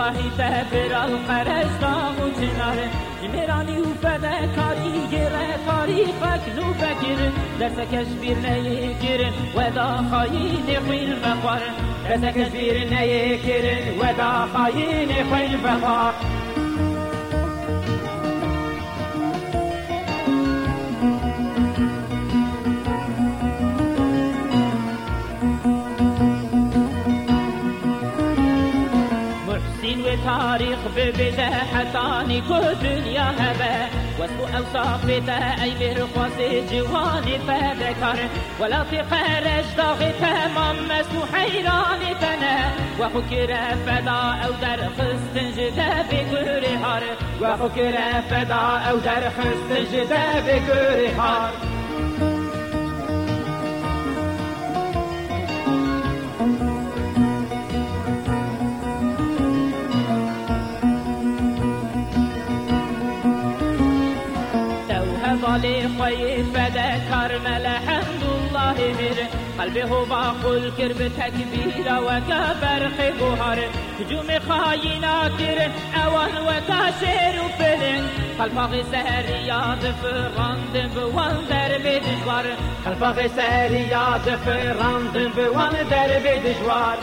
اللهی تبر القرش داغو چناره جمیرانی و فدکاری گره تاریخک نو بکرن درسکش بیر نیکرن و دا خاین خوین بخوارن درسکش بیر نیکرن و دا خاین خوین بخوار تاريخ ببجه حتاني كو دنيا هبه واسمو اوصاف تأيمر خواسي جواني فذكر ولا في خرج داغي تمام مسمو حيراني تنه وخكر فدا او در خستن جده بگوری هار وخكر فدا او در خستن جده بگوری هار ظالي خوي فذكر الحمد الله مر قلبه باقول كرب تكبير وكبر خبهر هجوم خاينا كر اوان وكاشر وفلن قلبه سهريات فرند بوان درب دجوار قلبه سهريات فرند بوان درب دجوار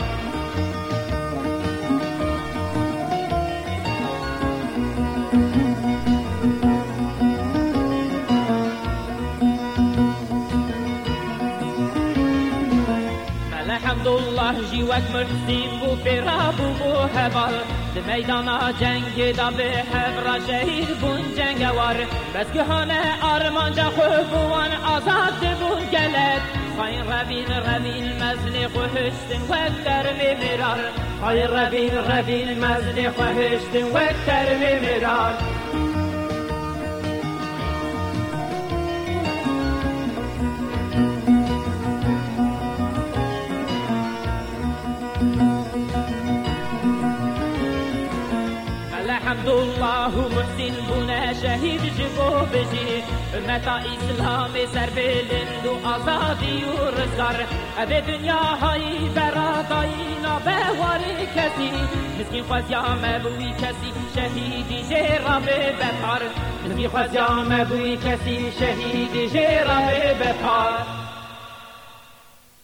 الحمد الله جیوک مرسیم بو فراب بو هبال میدانا جنگ دا به هفرا شهید بون جنگوار بس که همه آرمان جا خوبوان آزاد بون گلد خاین روین مزل خوشتن وقتر میمیرار خاین روین مزل خوشتن وقتر میمیرار الحمد الله محسن بنا شهید جبو بجی امتا اسلام سر بلند و آزادی و رزگار اب دنیا های برادایی نابهواری کسی مسکین خوزیا مبوی کسی شهیدی جرا به بپار مسکین خوزیا مبوی کسی شهیدی جرا به بپار